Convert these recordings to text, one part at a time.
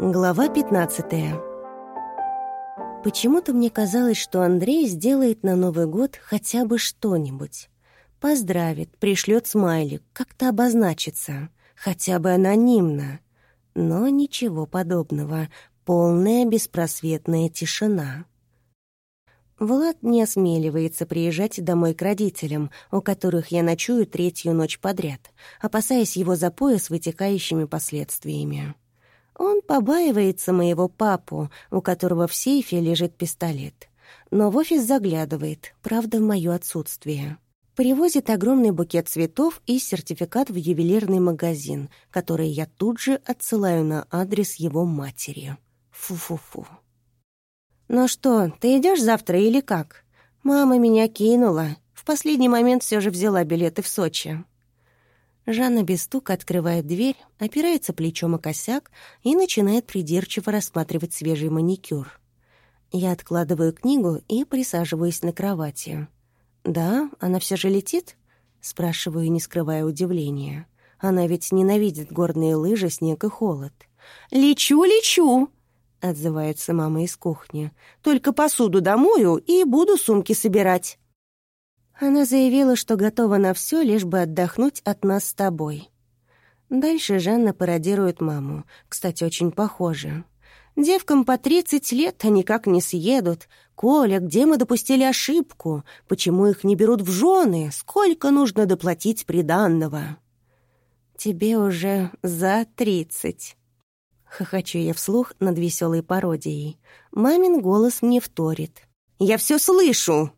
Глава 15. Почему-то мне казалось, что Андрей сделает на Новый год хотя бы что-нибудь. Поздравит, пришлет смайлик, как-то обозначится, хотя бы анонимно. Но ничего подобного, полная беспросветная тишина. Влад не осмеливается приезжать домой к родителям, у которых я ночую третью ночь подряд, опасаясь его запоя с вытекающими последствиями. Он побаивается моего папу, у которого в сейфе лежит пистолет. Но в офис заглядывает, правда, в моё отсутствие. Привозит огромный букет цветов и сертификат в ювелирный магазин, который я тут же отсылаю на адрес его матери. Фу-фу-фу. «Ну что, ты идёшь завтра или как? Мама меня кинула. В последний момент всё же взяла билеты в Сочи». Жанна без стука открывает дверь, опирается плечом о косяк и начинает придирчиво рассматривать свежий маникюр. Я откладываю книгу и присаживаюсь на кровати. «Да, она все же летит?» — спрашиваю, не скрывая удивления. Она ведь ненавидит горные лыжи, снег и холод. «Лечу, лечу!» — отзывается мама из кухни. «Только посуду домою и буду сумки собирать». Она заявила, что готова на все, лишь бы отдохнуть от нас с тобой. Дальше Жанна пародирует маму. Кстати, очень похоже. Девкам по 30 лет, а никак не съедут. «Коля, где мы допустили ошибку? Почему их не берут в жены? Сколько нужно доплатить приданного?» «Тебе уже за 30». Хохочу я вслух над веселой пародией. Мамин голос мне вторит. «Я все слышу!»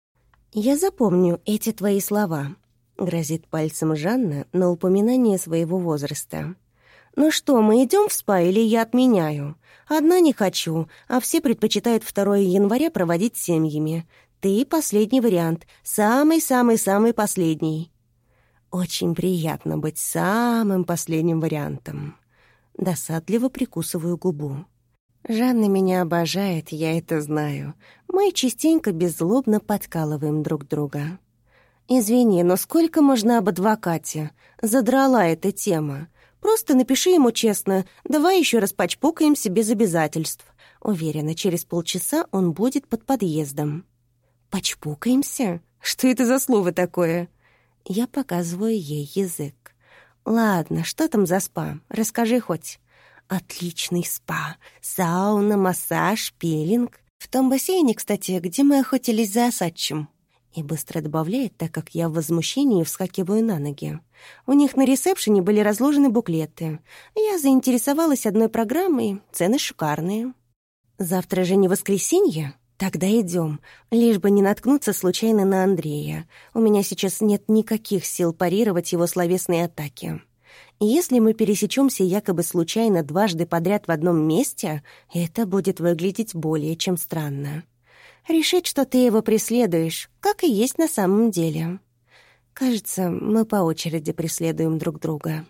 «Я запомню эти твои слова», — грозит пальцем Жанна на упоминание своего возраста. «Ну что, мы идем в спа или я отменяю? Одна не хочу, а все предпочитают 2 января проводить с семьями. Ты последний вариант, самый-самый-самый последний». Очень приятно быть самым последним вариантом. Досадливо прикусываю губу. Жанна меня обожает, я это знаю. Мы частенько беззлобно подкалываем друг друга. «Извини, но сколько можно об адвокате? Задрала эта тема. Просто напиши ему честно, давай еще раз почпокаемся без обязательств. Уверена, через полчаса он будет под подъездом». «Почпокаемся? Что это за слово такое?» Я показываю ей язык. «Ладно, что там за спа? Расскажи хоть». «Отличный спа. Сауна, массаж, пилинг. В том бассейне, кстати, где мы охотились за осадчим». И быстро добавляет, так как я в возмущении вскакиваю на ноги. У них на ресепшене были разложены буклеты. Я заинтересовалась одной программой, цены шикарные. «Завтра же не воскресенье? Тогда идем. Лишь бы не наткнуться случайно на Андрея. У меня сейчас нет никаких сил парировать его словесные атаки. Если мы пересечемся якобы случайно дважды подряд в одном месте, это будет выглядеть более чем странно. Решить, что ты его преследуешь, как и есть на самом деле. Кажется, мы по очереди преследуем друг друга».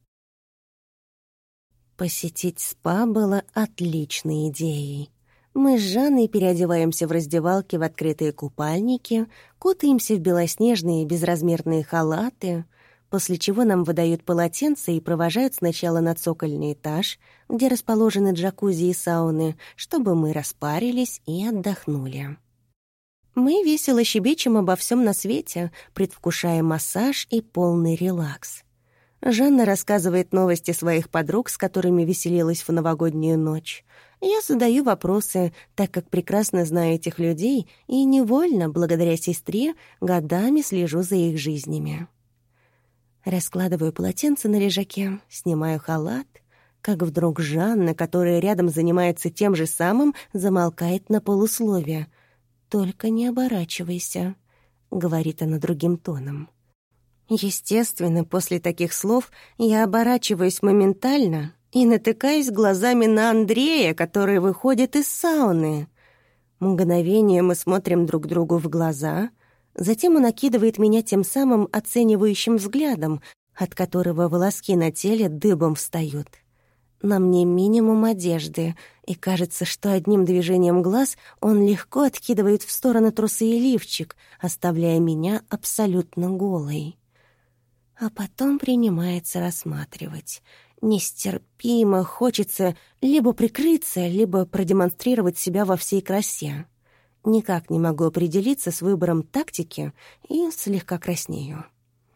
Посетить спа было отличной идеей. Мы с Жанной переодеваемся в раздевалке в открытые купальники, кутаемся в белоснежные безразмерные халаты, после чего нам выдают полотенца и провожают сначала на цокольный этаж, где расположены джакузи и сауны, чтобы мы распарились и отдохнули. Мы весело щебечем обо всем на свете, предвкушая массаж и полный релакс. Жанна рассказывает новости своих подруг, с которыми веселилась в новогоднюю ночь. Я задаю вопросы, так как прекрасно знаю этих людей и невольно, благодаря сестре, годами слежу за их жизнями. Раскладываю полотенце на лежаке, снимаю халат, как вдруг Жанна, которая рядом занимается тем же самым, замолкает на полусловие. «Только не оборачивайся», — говорит она другим тоном. Естественно, после таких слов я оборачиваюсь моментально и натыкаюсь глазами на Андрея, который выходит из сауны. Мгновение мы смотрим друг другу в глаза — затем он окидывает меня тем самым оценивающим взглядом, от которого волоски на теле дыбом встают. На мне минимум одежды, и кажется, что одним движением глаз он легко откидывает в сторону трусы и лифчик, оставляя меня абсолютно голой. А потом принимается рассматривать. Нестерпимо хочется либо прикрыться, либо продемонстрировать себя во всей красе. Никак не могу определиться с выбором тактики и слегка краснею.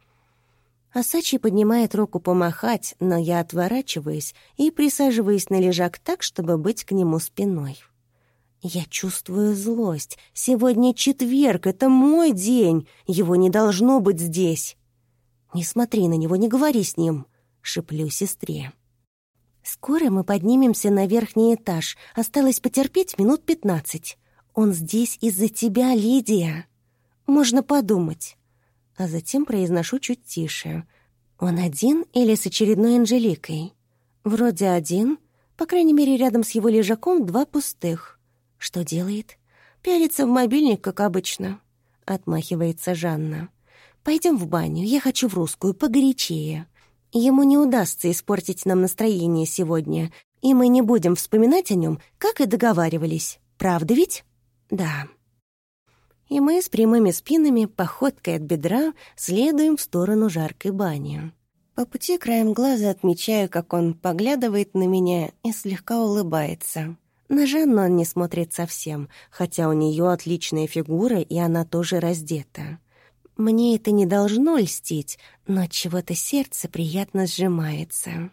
Асачи поднимает руку помахать, но я отворачиваюсь и присаживаюсь на лежак так, чтобы быть к нему спиной. Я чувствую злость. Сегодня четверг, это мой день. Его не должно быть здесь. «Не смотри на него, не говори с ним», — шеплю сестре. «Скоро мы поднимемся на верхний этаж. Осталось потерпеть минут 15. Он здесь из-за тебя, Лидия. Можно подумать». А затем произношу чуть тише. «Он один или с очередной Анжеликой?» «Вроде один. По крайней мере, рядом с его лежаком 2 пустых». «Что делает?» «Пялится в мобильник, как обычно», — отмахивается Жанна. «Пойдем в баню, я хочу в русскую, погорячее. Ему не удастся испортить нам настроение сегодня, и мы не будем вспоминать о нем, как и договаривались. Правда ведь?» «Да». И мы с прямыми спинами, походкой от бедра, следуем в сторону жаркой бани. По пути краем глаза отмечаю, как он поглядывает на меня и слегка улыбается. На Жанну он не смотрит совсем, хотя у нее отличная фигура, и она тоже раздета. Мне это не должно льстить, но от чего-то сердце приятно сжимается.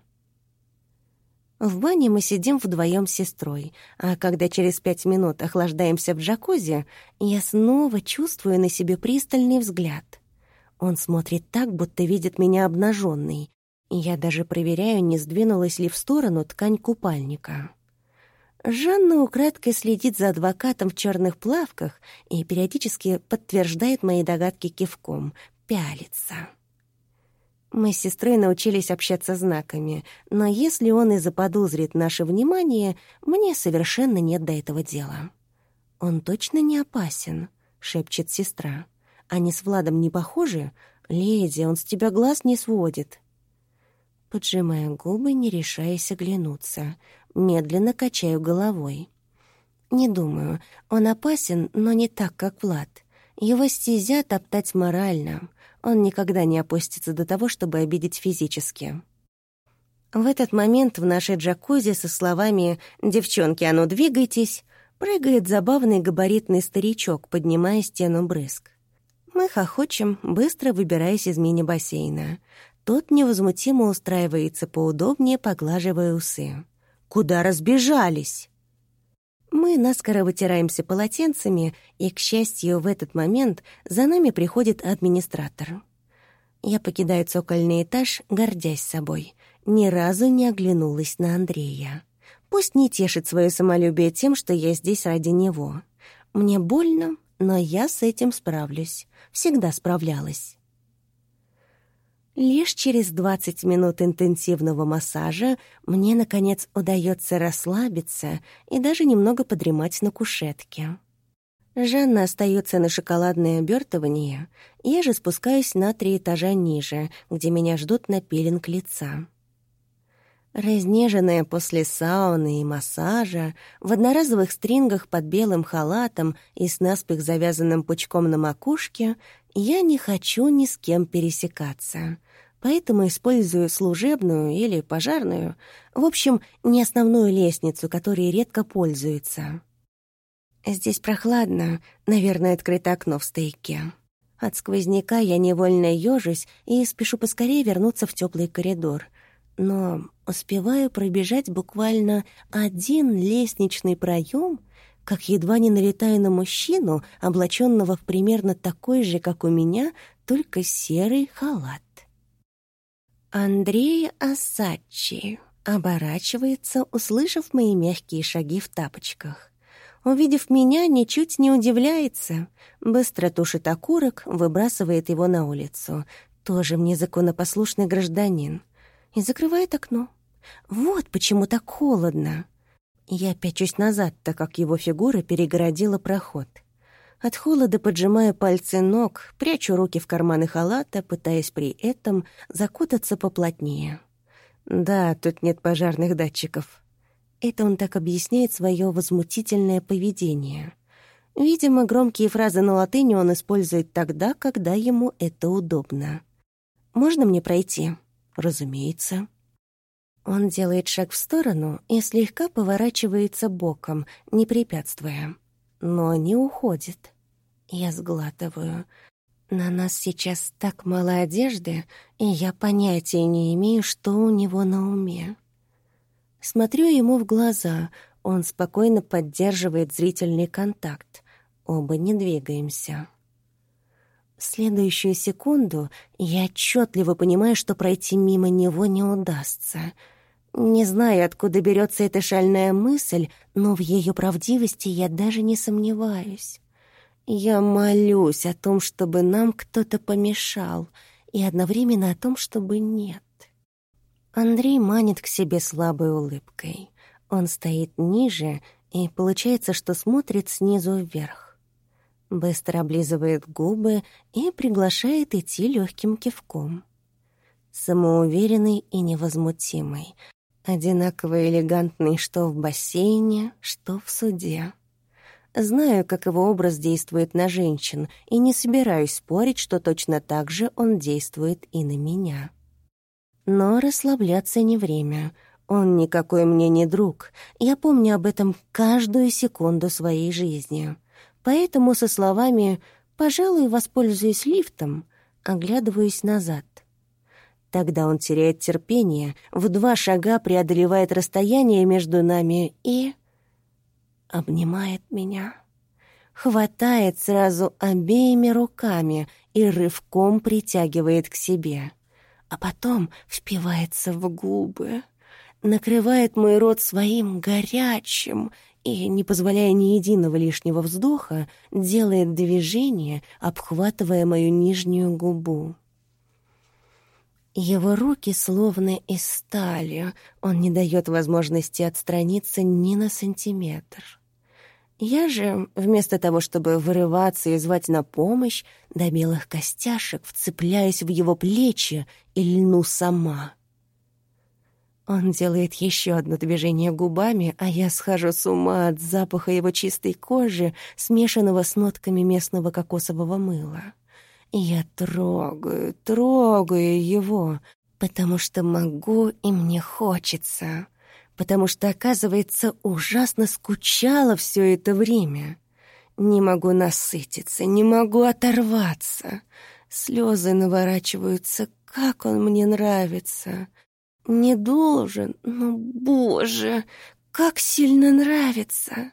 В бане мы сидим вдвоем с сестрой, а когда через 5 минут охлаждаемся в джакузи, я снова чувствую на себе пристальный взгляд. Он смотрит так, будто видит меня обнаженной, и я даже проверяю, не сдвинулась ли в сторону ткань купальника. Жанна украдкой следит за адвокатом в черных плавках и периодически подтверждает мои догадки кивком, пялится. Мы с сестрой научились общаться знаками, но если он и заподозрит наше внимание, мне совершенно нет до этого дела. «Он точно не опасен», — шепчет сестра. «Они с Владом не похожи? Леди, он с тебя глаз не сводит». Поджимаю губы, не решаясь оглянуться. Медленно качаю головой. «Не думаю. Он опасен, но не так, как Влад. Его стезя топтать морально. Он никогда не опустится до того, чтобы обидеть физически». В этот момент в нашей джакузи со словами «Девчонки, а ну двигайтесь!» прыгает забавный габаритный старичок, поднимая стену брызг. Мы хохочем, быстро выбираясь из мини-бассейна. Тот невозмутимо устраивается поудобнее, поглаживая усы. «Куда разбежались?» Мы наскоро вытираемся полотенцами, и, к счастью, в этот момент за нами приходит администратор. Я покидаю цокольный этаж, гордясь собой. Ни разу не оглянулась на Андрея. Пусть не тешит свое самолюбие тем, что я здесь ради него. Мне больно, но я с этим справлюсь. Всегда справлялась. Лишь через 20 минут интенсивного массажа мне, наконец, удается расслабиться и даже немного подремать на кушетке. Жанна остается на шоколадное обертывание, я же спускаюсь на 3 этажа ниже, где меня ждут на пилинг лица. Разнеженная после сауны и массажа, в одноразовых стрингах под белым халатом и с наспех завязанным пучком на макушке, я не хочу ни с кем пересекаться, поэтому использую служебную или пожарную, в общем, не основную лестницу, которой редко пользуются. Здесь прохладно, наверное, открыто окно в стояке. От сквозняка я невольно ёжусь и спешу поскорее вернуться в теплый коридор, но успеваю пробежать буквально 1 лестничный проем, как едва не налетаю на мужчину, облаченного в примерно такой же, как у меня, только серый халат. Андрей Асачи оборачивается, услышав мои мягкие шаги в тапочках. Увидев меня, ничуть не удивляется. Быстро тушит окурок, выбрасывает его на улицу. Тоже мне законопослушный гражданин. И закрывает окно. Вот почему так холодно. Я пячусь назад, так как его фигура перегородила проход. От холода поджимаю пальцы ног, прячу руки в карманы халата, пытаясь при этом закутаться поплотнее. Да, тут нет пожарных датчиков. Это он так объясняет свое возмутительное поведение. Видимо, громкие фразы на латыни он использует тогда, когда ему это удобно. можно мне пройти?» «Разумеется». Он делает шаг в сторону и слегка поворачивается боком, не препятствуя. Но не уходит. Я сглатываю. На нас сейчас так мало одежды, и я понятия не имею, что у него на уме. Смотрю ему в глаза, он спокойно поддерживает зрительный контакт. Оба не двигаемся. В следующую секунду я отчетливо понимаю, что пройти мимо него не удастся. Не знаю, откуда берется эта шальная мысль, но в ее правдивости я даже не сомневаюсь. Я молюсь о том, чтобы нам кто-то помешал, и одновременно о том, чтобы нет. Андрей манит к себе слабой улыбкой. Он стоит ниже, и получается, что смотрит снизу вверх. Быстро облизывает губы и приглашает идти легким кивком. Самоуверенный и невозмутимый, одинаково элегантный что в бассейне, что в суде. Знаю, как его образ действует на женщин, и не собираюсь спорить, что точно так же он действует и на меня. Но расслабляться не время. Он никакой мне не друг. Я помню об этом каждую секунду своей жизни. Поэтому со словами «пожалуй, воспользуюсь лифтом» оглядываюсь назад. Тогда он теряет терпение, в 2 шага преодолевает расстояние между нами и обнимает меня. Хватает сразу обеими руками и рывком притягивает к себе. А потом впивается в губы, накрывает мой рот своим горячим и, не позволяя ни единого лишнего вздоха, делает движение, обхватывая мою нижнюю губу. Его руки словно из стали, он не дает возможности отстраниться ни на сантиметр. Я же, вместо того, чтобы вырываться и звать на помощь, до белых костяшек вцепляюсь в его плечи и льну сама. Он делает еще одно движение губами, а я схожу с ума от запаха его чистой кожи, смешанного с нотками местного кокосового мыла. Я трогаю его, потому что могу и мне хочется, потому что, оказывается, ужасно скучала все это время. Не могу насытиться, не могу оторваться. Слезы наворачиваются, как он мне нравится. Не должен, но, боже, как сильно нравится.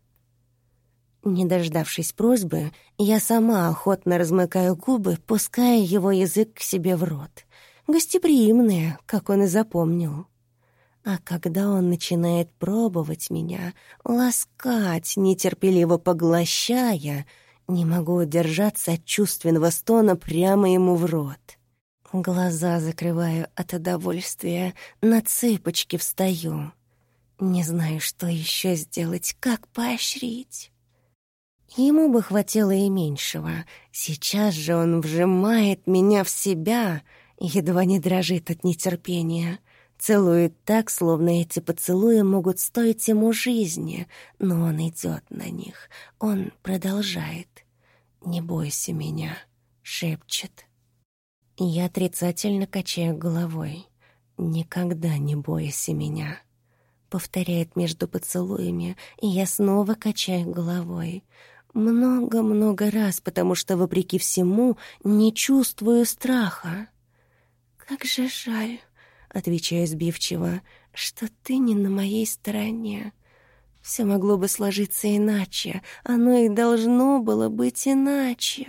Не дождавшись просьбы, я сама охотно размыкаю губы, пуская его язык к себе в рот. Гостеприимные, как он и запомнил. А когда он начинает пробовать меня, ласкать, нетерпеливо поглощая, не могу удержаться от чувственного стона прямо ему в рот. Глаза закрываю от удовольствия, на цыпочки встаю. Не знаю, что еще сделать, как поощрить. Ему бы хватило и меньшего. Сейчас же он вжимает меня в себя, едва не дрожит от нетерпения. Целует так, словно эти поцелуи могут стоить ему жизни, но он идет на них, он продолжает. «Не бойся меня», — шепчет. Я отрицательно качаю головой. «Никогда не бойся меня», — повторяет между поцелуями, и я снова качаю головой. Много-много раз, потому что, вопреки всему, не чувствую страха. «Как же жаль», — отвечаю сбивчиво, — «что ты не на моей стороне. Все могло бы сложиться иначе, оно и должно было быть иначе».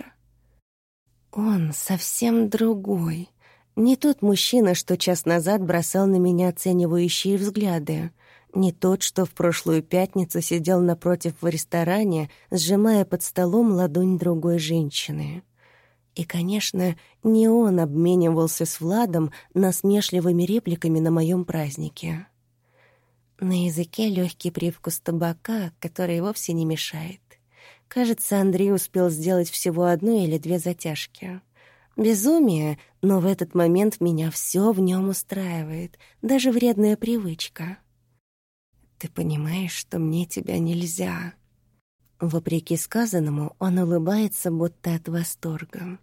Он совсем другой. Не тот мужчина, что час назад бросал на меня оценивающие взгляды. Не тот, что в прошлую пятницу сидел напротив в ресторане, сжимая под столом ладонь другой женщины. И, конечно, не он обменивался с Владом насмешливыми репликами на моем празднике. На языке легкий привкус табака, который вовсе не мешает. Кажется, Андрей успел сделать всего 1 или 2 затяжки. Безумие, но в этот момент меня все в нем устраивает, даже вредная привычка. «Ты понимаешь, что мне тебя нельзя?» Вопреки сказанному, он улыбается, будто от восторга.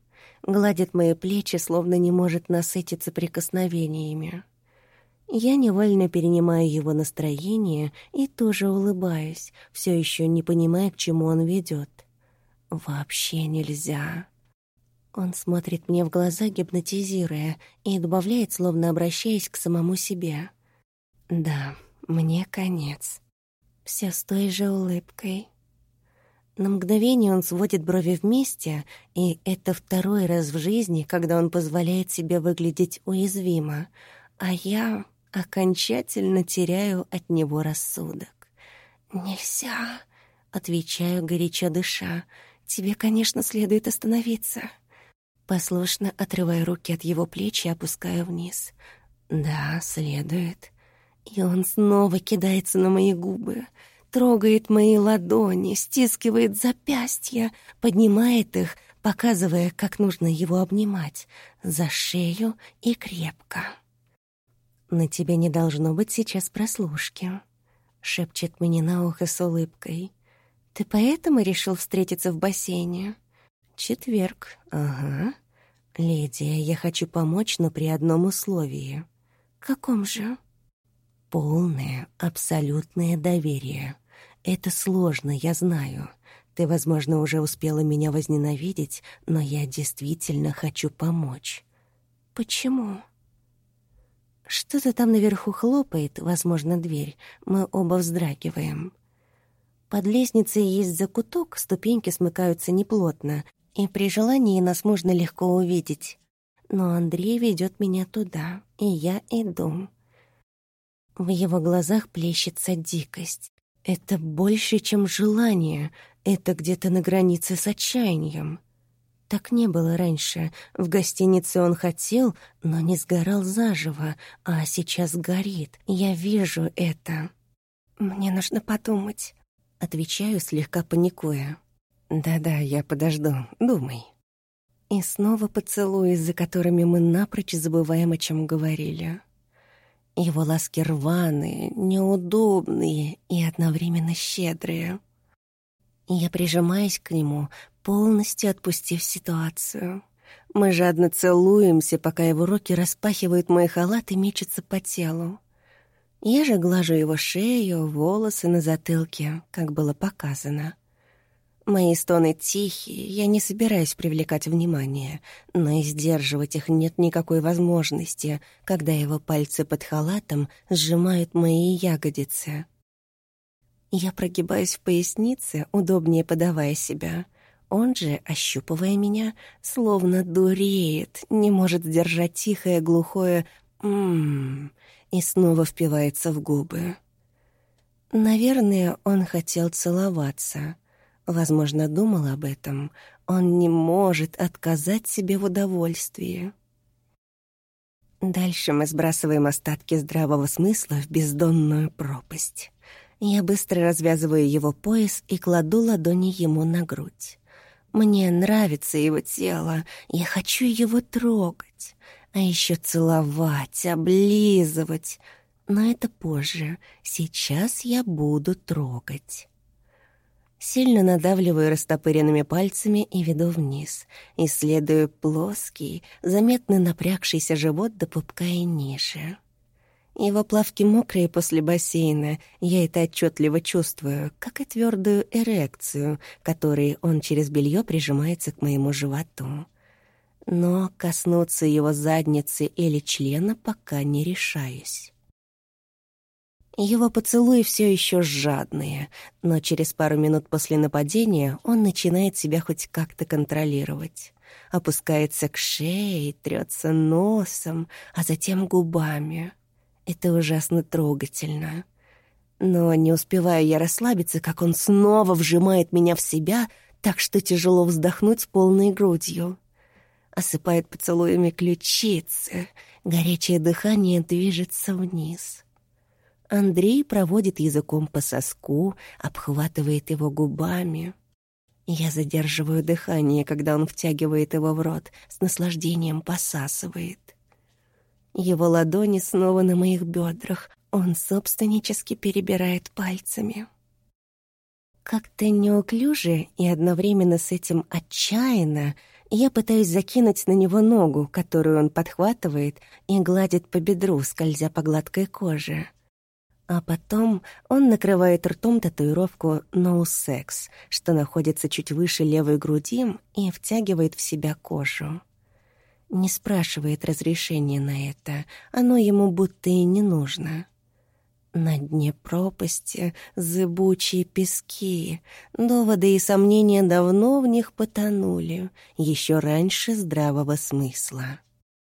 гладит мои плечи, словно не может насытиться прикосновениями. Я невольно перенимаю его настроение и тоже улыбаюсь, все еще не понимая, к чему он ведет. Вообще нельзя. Он смотрит мне в глаза, гипнотизируя, и добавляет, словно обращаясь к самому себе. Да, мне конец. Все с той же улыбкой. На мгновение он сводит брови вместе, и это второй раз в жизни, когда он позволяет себе выглядеть уязвимо, а я окончательно теряю от него рассудок. «Нельзя», — отвечаю, горячо дыша. «Тебе, конечно, следует остановиться». Послушно отрываю руки от его плеч и опускаю вниз. «Да, следует». И он снова кидается на мои губы, трогает мои ладони, стискивает запястья, поднимает их, показывая, как нужно его обнимать, за шею и крепко. «На тебе не должно быть сейчас прослушки», — шепчет мне на ухо с улыбкой. «Ты поэтому решил встретиться в бассейне?» «Четверг, ага. Лидия, я хочу помочь, но при одном условии». «Каком же?» «Полное, абсолютное доверие. Это сложно, я знаю. Ты, возможно, уже успела меня возненавидеть, но я действительно хочу помочь». «Почему?» Что-то там наверху хлопает, возможно, дверь. Мы оба вздрагиваем. Под лестницей есть закуток, ступеньки смыкаются неплотно, и при желании нас можно легко увидеть. Но Андрей ведет меня туда, и я иду. В его глазах плещется дикость. Это больше, чем желание. Это где-то на границе с отчаянием. Так не было раньше. В гостинице он хотел, но не сгорал заживо, а сейчас горит. Я вижу это. «Мне нужно подумать», — отвечаю, слегка паникуя. «Да-да, я подожду. Думай». И снова поцелуи, за которыми мы напрочь забываем, о чем говорили. Его ласки рваные, неудобные и одновременно щедрые. Я прижимаюсь к нему, полностью отпустив ситуацию. Мы жадно целуемся, пока его руки распахивают мой халат и мечутся по телу. Я же глажу его шею, волосы на затылке, как было показано. Мои стоны тихие, я не собираюсь привлекать внимание, но и сдерживать их нет никакой возможности, когда его пальцы под халатом сжимают мои ягодицы. Я прогибаюсь в пояснице, удобнее подавая себя. Он же, ощупывая меня, словно дуреет, не может сдержать тихое, глухое и снова впивается в губы. Наверное, он хотел целоваться. Возможно, думал об этом. Он не может отказать себе в удовольствии. Дальше мы сбрасываем остатки здравого смысла в бездонную пропасть. Я быстро развязываю его пояс и кладу ладони ему на грудь. Мне нравится его тело, я хочу его трогать, а еще целовать, облизывать. Но это позже, сейчас я буду трогать. Сильно надавливаю растопыренными пальцами и веду вниз. Исследую плоский, заметно напрягшийся живот до пупка и ниже. Его плавки мокрые после бассейна, я это отчетливо чувствую, как и твердую эрекцию, которой он через белье прижимается к моему животу. Но коснуться его задницы или члена пока не решаюсь. Его поцелуи все еще жадные, но через пару минут после нападения он начинает себя хоть как-то контролировать. Опускается к шее, трется носом, а затем губами. Это ужасно трогательно. Но не успеваю я расслабиться, как он снова вжимает меня в себя, так что тяжело вздохнуть полной грудью. Осыпает поцелуями ключицы, горячее дыхание движется вниз. Андрей проводит языком по соску, обхватывает его губами. Я задерживаю дыхание, когда он втягивает его в рот, с наслаждением посасывает. Его ладони снова на моих бедрах, он собственнически перебирает пальцами. Как-то неуклюже и одновременно с этим отчаянно Я пытаюсь закинуть на него ногу, которую он подхватывает и гладит по бедру, скользя по гладкой коже. А потом он накрывает ртом татуировку «No Sex», что находится чуть выше левой груди и втягивает в себя кожу. Не спрашивает разрешения на это, оно ему будто и не нужно. На дне пропасти зыбучие пески, доводы и сомнения давно в них потонули, еще раньше здравого смысла.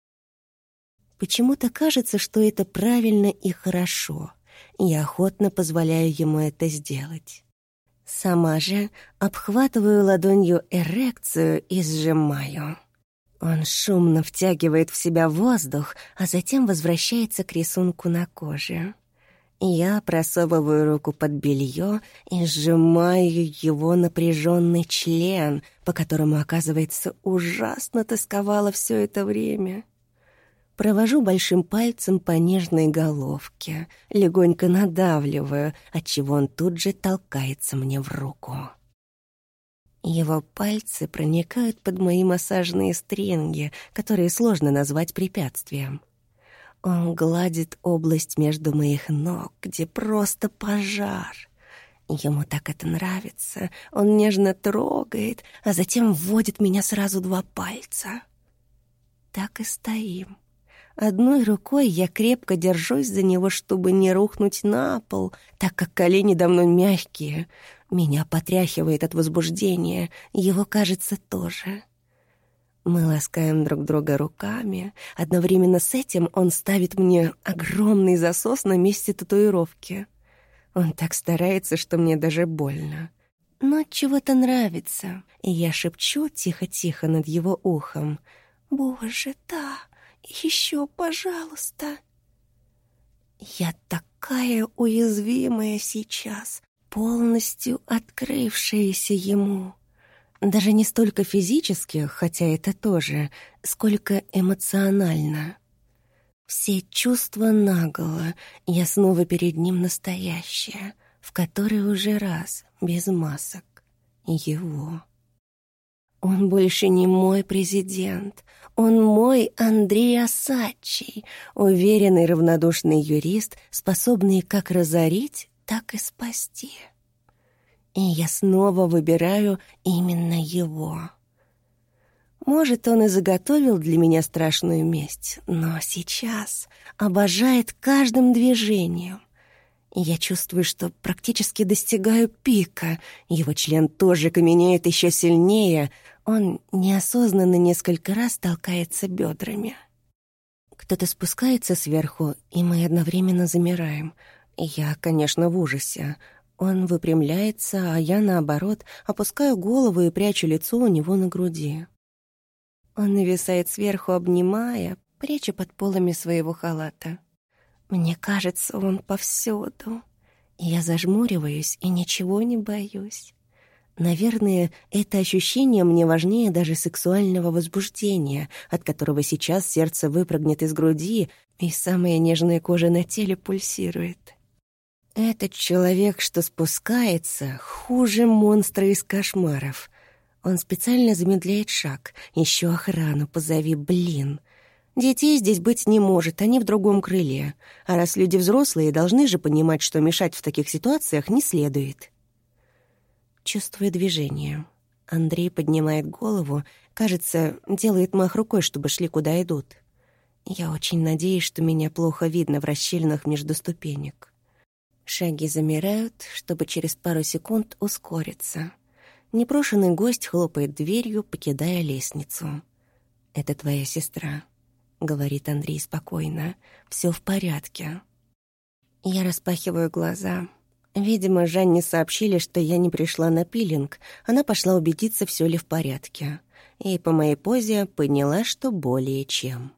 Почему-то кажется, что это правильно и хорошо. Я охотно позволяю ему это сделать. Сама же обхватываю ладонью эрекцию и сжимаю. Он шумно втягивает в себя воздух, а затем возвращается к рисунку на коже. Я просовываю руку под белье и сжимаю его напряженный член, по которому, оказывается, ужасно тосковала все это время. Провожу большим пальцем по нежной головке, легонько надавливаю, отчего он тут же толкается мне в руку. Его пальцы проникают под мои массажные стринги, которые сложно назвать препятствием. Он гладит область между моих ног, где просто пожар. Ему так это нравится. Он нежно трогает, а затем вводит меня сразу 2 пальца. Так и стоим. Одной рукой я крепко держусь за него, чтобы не рухнуть на пол, так как колени давно мягкие. Меня потряхивает от возбуждения, его, кажется, тоже. Мы ласкаем друг друга руками. Одновременно с этим он ставит мне огромный засос на месте татуировки. Он так старается, что мне даже больно. Но чего-то нравится, и я шепчу тихо-тихо над его ухом: «Боже, да, еще, пожалуйста». Я такая уязвимая сейчас, полностью открывшаяся ему. Даже не столько физически, хотя это тоже, сколько эмоционально. Все чувства наголо, я снова перед ним настоящая, в который уже раз, без масок, его. Он больше не мой президент, он мой Андрей Осадчий, уверенный равнодушный юрист, способный как разорить, так и спасти. И я снова выбираю именно его. Может, он и заготовил для меня страшную месть, но сейчас обожает каждым движением. И я чувствую, что практически достигаю пика. Его член тоже каменеет еще сильнее. Он неосознанно несколько раз толкается бедрами. Кто-то спускается сверху, и мы одновременно замираем. Я, конечно, в ужасе. Он выпрямляется, а я, наоборот, опускаю голову и прячу лицо у него на груди. Он нависает сверху, обнимая, пряча под полами своего халата. Мне кажется, он повсюду. Я зажмуриваюсь и ничего не боюсь. Наверное, это ощущение мне важнее даже сексуального возбуждения, от которого сейчас сердце выпрыгнет из груди, и самая нежная кожа на теле пульсирует. Этот человек, что спускается, хуже монстра из кошмаров. Он специально замедляет шаг. Еще охрану позови, блин. Детей здесь быть не может, они в другом крыле. А раз люди взрослые, должны же понимать, что мешать в таких ситуациях не следует. Чувствую движение. Андрей поднимает голову, кажется, делает мах рукой, чтобы шли куда идут. Я очень надеюсь, что меня плохо видно в расщелинах между ступенек. Шаги замирают, чтобы через пару секунд ускориться. Непрошенный гость хлопает дверью, покидая лестницу. «Это твоя сестра», — говорит Андрей спокойно. «Все в порядке». Я распахиваю глаза. Видимо, Жанне сообщили, что я не пришла на пилинг. Она пошла убедиться, все ли в порядке. И по моей позе поняла, что более чем.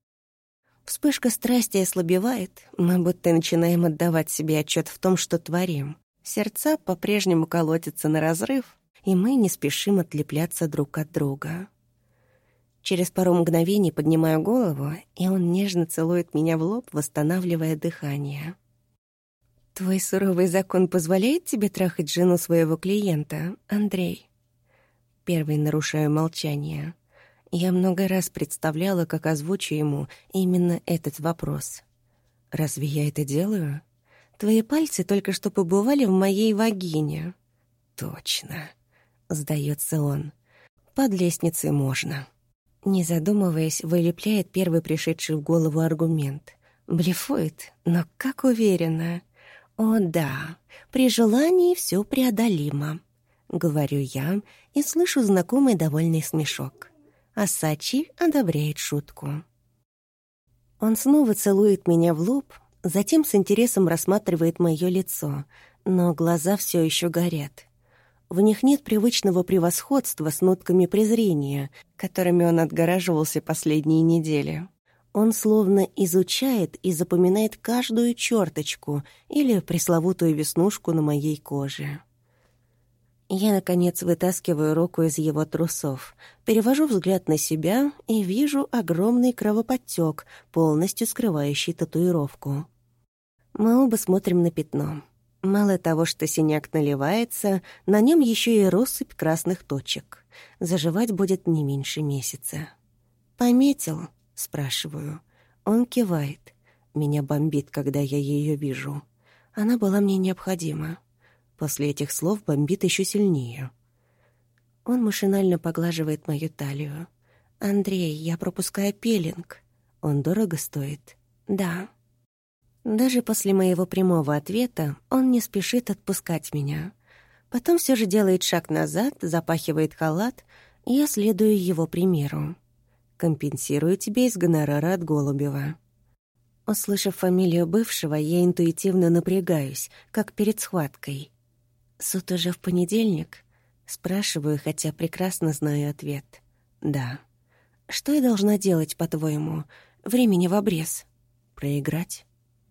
Вспышка страсти ослабевает, мы будто начинаем отдавать себе отчет в том, что творим. Сердца по-прежнему колотятся на разрыв, и мы не спешим отлепляться друг от друга. Через пару мгновений поднимаю голову, и он нежно целует меня в лоб, восстанавливая дыхание. «Твой суровый закон позволяет тебе трахать жену своего клиента, Андрей?» Первый нарушаю молчание. Я много раз представляла, как озвучу ему именно этот вопрос. «Разве я это делаю? Твои пальцы только что побывали в моей вагине». «Точно», — сдается он. «Под лестницей можно». Не задумываясь, вылепляет первый пришедший в голову аргумент. Блефует, но как уверенно. «О да, при желании все преодолимо», — говорю я и слышу знакомый довольный смешок. А Сачи одобряет шутку. Он снова целует меня в лоб, затем с интересом рассматривает моё лицо, но глаза все еще горят. В них нет привычного превосходства с нотками презрения, которыми он отгораживался последние недели. Он словно изучает и запоминает каждую черточку или пресловутую веснушку на моей коже. Я, наконец, вытаскиваю руку из его трусов, перевожу взгляд на себя и вижу огромный кровоподтёк, полностью скрывающий татуировку. Мы оба смотрим на пятно. Мало того, что синяк наливается, на нем еще и россыпь красных точек. Заживать будет не меньше месяца. «Пометил?» — спрашиваю. Он кивает. Меня бомбит, когда я ее вижу. Она была мне необходима. После этих слов бомбит еще сильнее. Он машинально поглаживает мою талию. «Андрей, я пропускаю пилинг. Он дорого стоит?» «Да». Даже после моего прямого ответа он не спешит отпускать меня. Потом все же делает шаг назад, запахивает халат, и я следую его примеру. «Компенсирую тебе из гонорара от Голубева». Услышав фамилию бывшего, я интуитивно напрягаюсь, как перед схваткой. «Суд уже в понедельник?» Спрашиваю, хотя прекрасно знаю ответ. «Да». «Что я должна делать, по-твоему? Времени в обрез». «Проиграть?»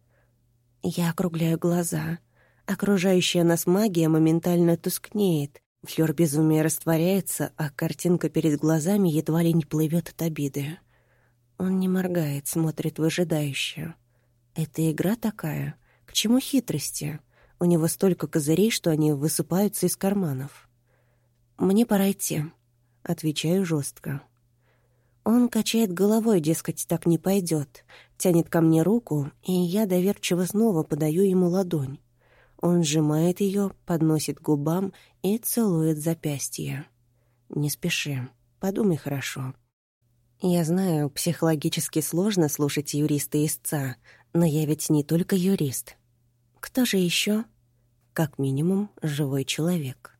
Я округляю глаза. Окружающая нас магия моментально тускнеет. Флёр безумия растворяется, а картинка перед глазами едва ли не плывет от обиды. Он не моргает, смотрит выжидающе. «Это игра такая? К чему хитрости? У него столько козырей, что они высыпаются из карманов». «Мне пора идти», — отвечаю жестко. Он качает головой, дескать, так не пойдет, тянет ко мне руку, и я доверчиво снова подаю ему ладонь. Он сжимает ее, подносит к губам и целует запястье. «Не спеши, подумай хорошо». Я знаю, психологически сложно слушать юриста-истца, но я ведь не только юрист. Кто же еще? Как минимум, живой человек.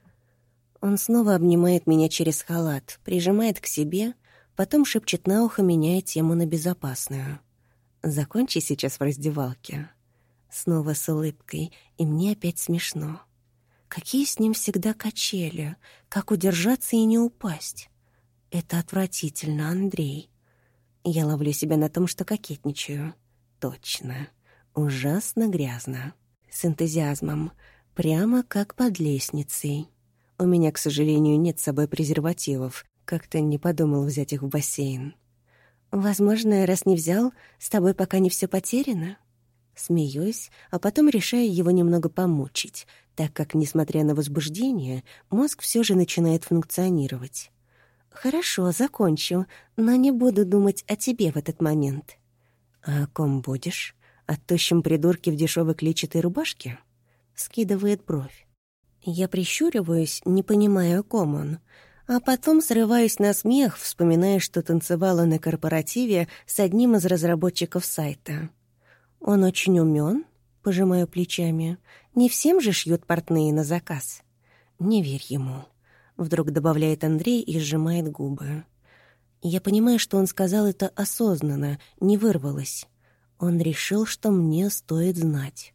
Он снова обнимает меня через халат, прижимает к себе, потом шепчет на ухо, меняя тему на безопасную. «Закончи сейчас в раздевалке». Снова с улыбкой, и мне опять смешно. Какие с ним всегда качели, как удержаться и не упасть. Это отвратительно, Андрей. Я ловлю себя на том, что кокетничаю. Точно. Ужасно грязно. С энтузиазмом. Прямо как под лестницей. У меня, к сожалению, нет с собой презервативов. Как-то не подумал взять их в бассейн. Возможно, раз не взял, с тобой пока не все потеряно. Смеюсь, а потом решаю его немного помучить, так как, несмотря на возбуждение, мозг все же начинает функционировать. «Хорошо, закончу, но не буду думать о тебе в этот момент». «А о ком будешь? О тощем придурке в дешевой клетчатой рубашке?» Скидывает бровь. Я прищуриваюсь, не понимая, о ком он, а потом срываюсь на смех, вспоминая, что танцевала на корпоративе с одним из разработчиков сайта. «Он очень умён?» — пожимаю плечами. «Не всем же шьют портные на заказ». «Не верь ему», — вдруг добавляет Андрей и сжимает губы. Я понимаю, что он сказал это осознанно, не вырвалось. Он решил, что мне стоит знать.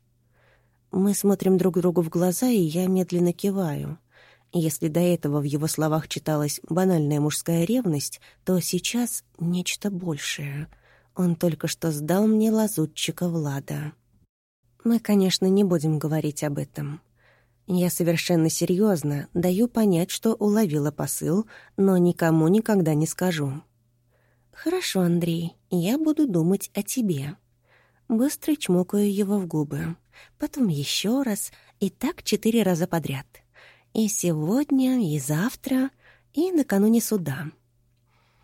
Мы смотрим друг другу в глаза, и я медленно киваю. Если до этого в его словах читалась банальная мужская ревность, то сейчас нечто большее. Он только что сдал мне лазутчика Влада. Мы, конечно, не будем говорить об этом. Я совершенно серьезно даю понять, что уловила посыл, но никому никогда не скажу. «Хорошо, Андрей, я буду думать о тебе». Быстро чмокаю его в губы. Потом еще раз, и так 4 раза подряд. И сегодня, и завтра, и накануне суда.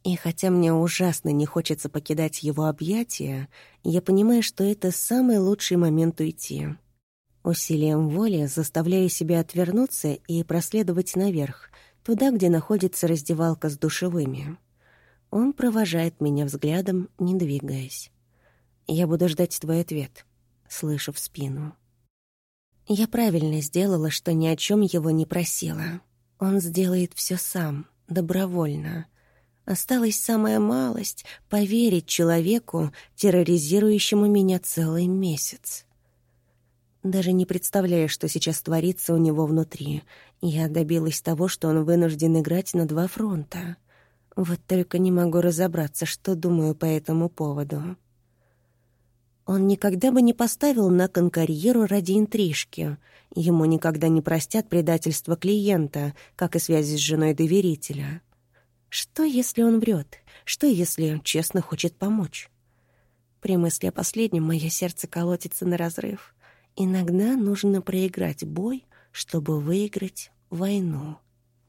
И хотя мне ужасно не хочется покидать его объятия, я понимаю, что это самый лучший момент уйти. Усилием воли заставляю себя отвернуться и проследовать наверх, туда, где находится раздевалка с душевыми. Он провожает меня взглядом, не двигаясь. «Я буду ждать твой ответ», — слышу в спину. Я правильно сделала, что ни о чем его не просила. Он сделает все сам, добровольно. Осталась самая малость — поверить человеку, терроризирующему меня целый месяц. Даже не представляю, что сейчас творится у него внутри. Я добилась того, что он вынужден играть на 2 фронта. Вот только не могу разобраться, что думаю по этому поводу. Он никогда бы не поставил на кон карьеру ради интрижки. Ему никогда не простят предательство клиента, как и связи с женой доверителя. Что, если он врет? Что, если честно хочет помочь? При мысли о последнем мое сердце колотится наразрыв. Иногда нужно проиграть бой, чтобы выиграть войну.